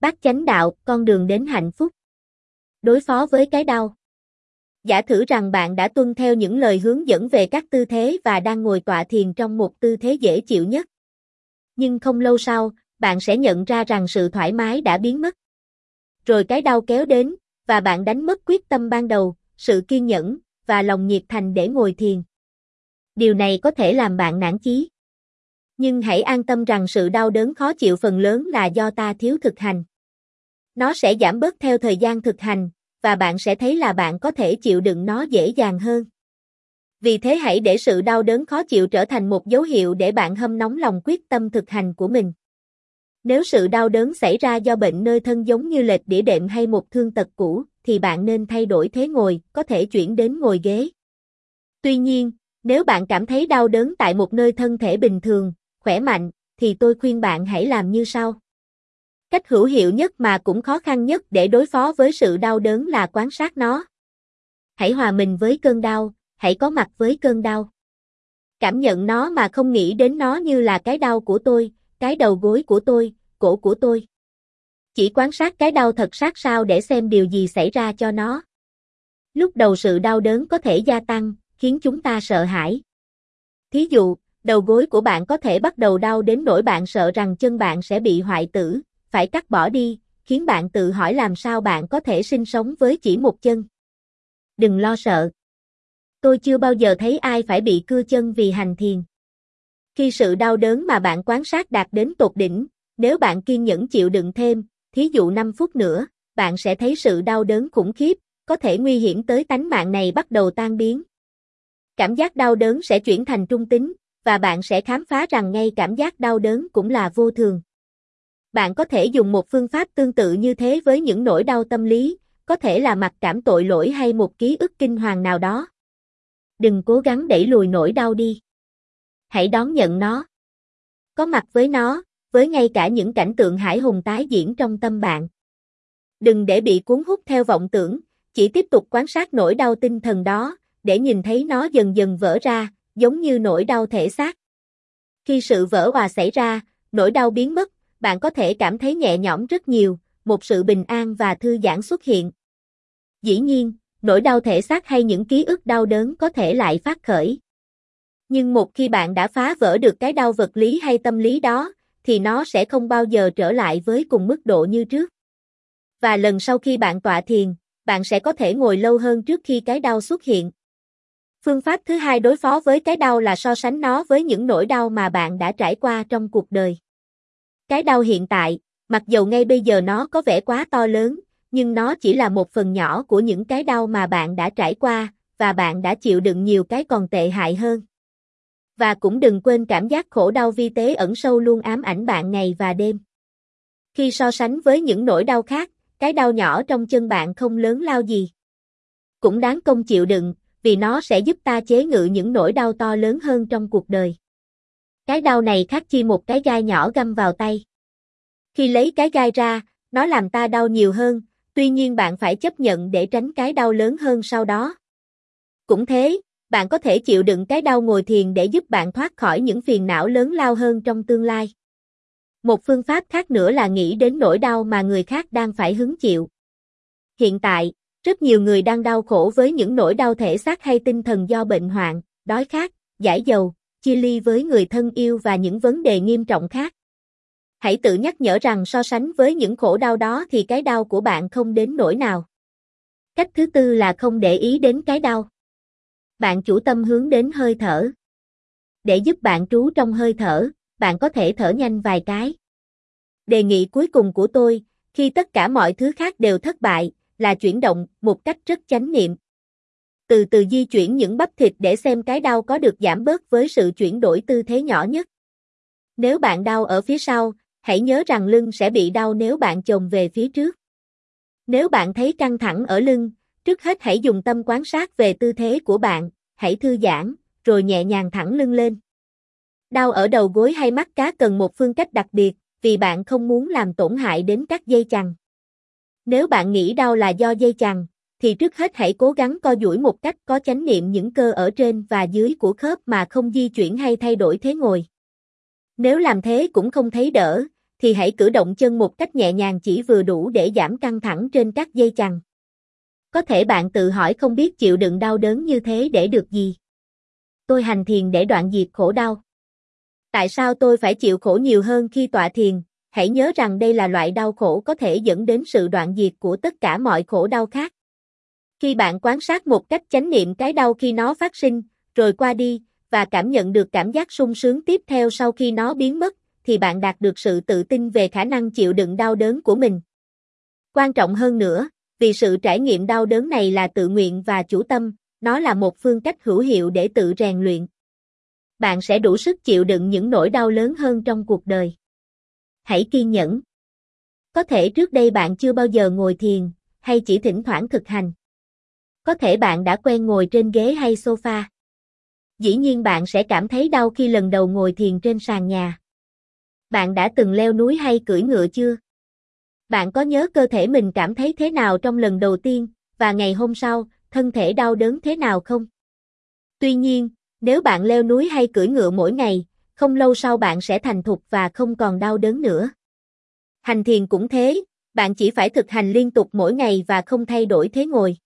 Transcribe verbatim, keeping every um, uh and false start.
Bát chánh đạo, con đường đến hạnh phúc. Đối phó với cái đau. Giả thử rằng bạn đã tuân theo những lời hướng dẫn về các tư thế và đang ngồi tọa thiền trong một tư thế dễ chịu nhất. Nhưng không lâu sau, bạn sẽ nhận ra rằng sự thoải mái đã biến mất. Rồi cái đau kéo đến, và bạn đánh mất quyết tâm ban đầu, sự kiên nhẫn, và lòng nhiệt thành để ngồi thiền. Điều này có thể làm bạn nản chí. Nhưng hãy an tâm rằng sự đau đớn khó chịu phần lớn là do ta thiếu thực hành. Nó sẽ giảm bớt theo thời gian thực hành, và bạn sẽ thấy là bạn có thể chịu đựng nó dễ dàng hơn. Vì thế hãy để sự đau đớn khó chịu trở thành một dấu hiệu để bạn hâm nóng lòng quyết tâm thực hành của mình. Nếu sự đau đớn xảy ra do bệnh nơi thân giống như lệch đĩa đệm hay một thương tật cũ, thì bạn nên thay đổi thế ngồi, có thể chuyển đến ngồi ghế. Tuy nhiên, nếu bạn cảm thấy đau đớn tại một nơi thân thể bình thường, khỏe mạnh, thì tôi khuyên bạn hãy làm như sau. Cách hữu hiệu nhất mà cũng khó khăn nhất để đối phó với sự đau đớn là quan sát nó. Hãy hòa mình với cơn đau, hãy có mặt với cơn đau. Cảm nhận nó mà không nghĩ đến nó như là cái đau của tôi, cái đầu gối của tôi, cổ của tôi. Chỉ quan sát cái đau thật sát sao để xem điều gì xảy ra cho nó. Lúc đầu sự đau đớn có thể gia tăng, khiến chúng ta sợ hãi. Thí dụ, đầu gối của bạn có thể bắt đầu đau đến nỗi bạn sợ rằng chân bạn sẽ bị hoại tử, phải cắt bỏ đi, khiến bạn tự hỏi làm sao bạn có thể sinh sống với chỉ một chân. Đừng lo sợ. Tôi chưa bao giờ thấy ai phải bị cưa chân vì hành thiền. Khi sự đau đớn mà bạn quan sát đạt đến tột đỉnh, nếu bạn kiên nhẫn chịu đựng thêm, thí dụ năm phút nữa, bạn sẽ thấy sự đau đớn khủng khiếp, có thể nguy hiểm tới tánh mạng này bắt đầu tan biến. Cảm giác đau đớn sẽ chuyển thành trung tính, và bạn sẽ khám phá rằng ngay cảm giác đau đớn cũng là vô thường. Bạn có thể dùng một phương pháp tương tự như thế với những nỗi đau tâm lý, có thể là mặc cảm tội lỗi hay một ký ức kinh hoàng nào đó. Đừng cố gắng đẩy lùi nỗi đau đi. Hãy đón nhận nó. Có mặt với nó, với ngay cả những cảnh tượng hãi hùng tái diễn trong tâm bạn. Đừng để bị cuốn hút theo vọng tưởng, chỉ tiếp tục quan sát nỗi đau tinh thần đó, để nhìn thấy nó dần dần vỡ ra, giống như nỗi đau thể xác. Khi sự vỡ òa xảy ra, nỗi đau biến mất, bạn có thể cảm thấy nhẹ nhõm rất nhiều, một sự bình an và thư giãn xuất hiện. Dĩ nhiên, nỗi đau thể xác hay những ký ức đau đớn có thể lại phát khởi. Nhưng một khi bạn đã phá vỡ được cái đau vật lý hay tâm lý đó, thì nó sẽ không bao giờ trở lại với cùng mức độ như trước. Và lần sau khi bạn tọa thiền, bạn sẽ có thể ngồi lâu hơn trước khi cái đau xuất hiện. Phương pháp thứ hai đối phó với cái đau là so sánh nó với những nỗi đau mà bạn đã trải qua trong cuộc đời. Cái đau hiện tại, mặc dầu ngay bây giờ nó có vẻ quá to lớn, nhưng nó chỉ là một phần nhỏ của những cái đau mà bạn đã trải qua, và bạn đã chịu đựng nhiều cái còn tệ hại hơn. Và cũng đừng quên cảm giác khổ đau vi tế ẩn sâu luôn ám ảnh bạn ngày và đêm. Khi so sánh với những nỗi đau khác, cái đau nhỏ trong chân bạn không lớn lao gì. Cũng đáng công chịu đựng, vì nó sẽ giúp ta chế ngự những nỗi đau to lớn hơn trong cuộc đời. Cái đau này khác chi một cái gai nhỏ găm vào tay. Khi lấy cái gai ra, nó làm ta đau nhiều hơn, tuy nhiên bạn phải chấp nhận để tránh cái đau lớn hơn sau đó. Cũng thế, bạn có thể chịu đựng cái đau ngồi thiền để giúp bạn thoát khỏi những phiền não lớn lao hơn trong tương lai. Một phương pháp khác nữa là nghĩ đến nỗi đau mà người khác đang phải hứng chịu. Hiện tại, rất nhiều người đang đau khổ với những nỗi đau thể xác hay tinh thần do bệnh hoạn, đói khát, giải dầu, chia ly với người thân yêu và những vấn đề nghiêm trọng khác. Hãy tự nhắc nhở rằng so sánh với những khổ đau đó thì cái đau của bạn không đến nỗi nào. Cách thứ tư là không để ý đến cái đau. Bạn chủ tâm hướng đến hơi thở. Để giúp bạn trú trong hơi thở, bạn có thể thở nhanh vài cái. Đề nghị cuối cùng của tôi, khi tất cả mọi thứ khác đều thất bại, là chuyển động một cách rất chánh niệm. Từ từ di chuyển những bắp thịt để xem cái đau có được giảm bớt với sự chuyển đổi tư thế nhỏ nhất. Nếu bạn đau ở phía sau, hãy nhớ rằng lưng sẽ bị đau nếu bạn chồm về phía trước. Nếu bạn thấy căng thẳng ở lưng, trước hết hãy dùng tâm quan sát về tư thế của bạn, hãy thư giãn, rồi nhẹ nhàng thẳng lưng lên. Đau ở đầu gối hay mắt cá cần một phương cách đặc biệt, vì bạn không muốn làm tổn hại đến các dây chằng. Nếu bạn nghĩ đau là do dây chằng, thì trước hết hãy cố gắng co duỗi một cách có chánh niệm những cơ ở trên và dưới của khớp mà không di chuyển hay thay đổi thế ngồi. Nếu làm thế cũng không thấy đỡ, thì hãy cử động chân một cách nhẹ nhàng chỉ vừa đủ để giảm căng thẳng trên các dây chằng. Có thể bạn tự hỏi không biết chịu đựng đau đớn như thế để được gì? Tôi hành thiền để đoạn diệt khổ đau. Tại sao tôi phải chịu khổ nhiều hơn khi tọa thiền? Hãy nhớ rằng đây là loại đau khổ có thể dẫn đến sự đoạn diệt của tất cả mọi khổ đau khác. Khi bạn quan sát một cách chánh niệm cái đau khi nó phát sinh, rồi qua đi, và cảm nhận được cảm giác sung sướng tiếp theo sau khi nó biến mất, thì bạn đạt được sự tự tin về khả năng chịu đựng đau đớn của mình. Quan trọng hơn nữa, vì sự trải nghiệm đau đớn này là tự nguyện và chủ tâm, nó là một phương cách hữu hiệu để tự rèn luyện. Bạn sẽ đủ sức chịu đựng những nỗi đau lớn hơn trong cuộc đời. Hãy kiên nhẫn. Có thể trước đây bạn chưa bao giờ ngồi thiền, hay chỉ thỉnh thoảng thực hành. Có thể bạn đã quen ngồi trên ghế hay sofa. Dĩ nhiên bạn sẽ cảm thấy đau khi lần đầu ngồi thiền trên sàn nhà. Bạn đã từng leo núi hay cưỡi ngựa chưa? Bạn có nhớ cơ thể mình cảm thấy thế nào trong lần đầu tiên, và ngày hôm sau, thân thể đau đớn thế nào không? Tuy nhiên, nếu bạn leo núi hay cưỡi ngựa mỗi ngày, không lâu sau bạn sẽ thành thục và không còn đau đớn nữa. Hành thiền cũng thế, bạn chỉ phải thực hành liên tục mỗi ngày và không thay đổi thế ngồi.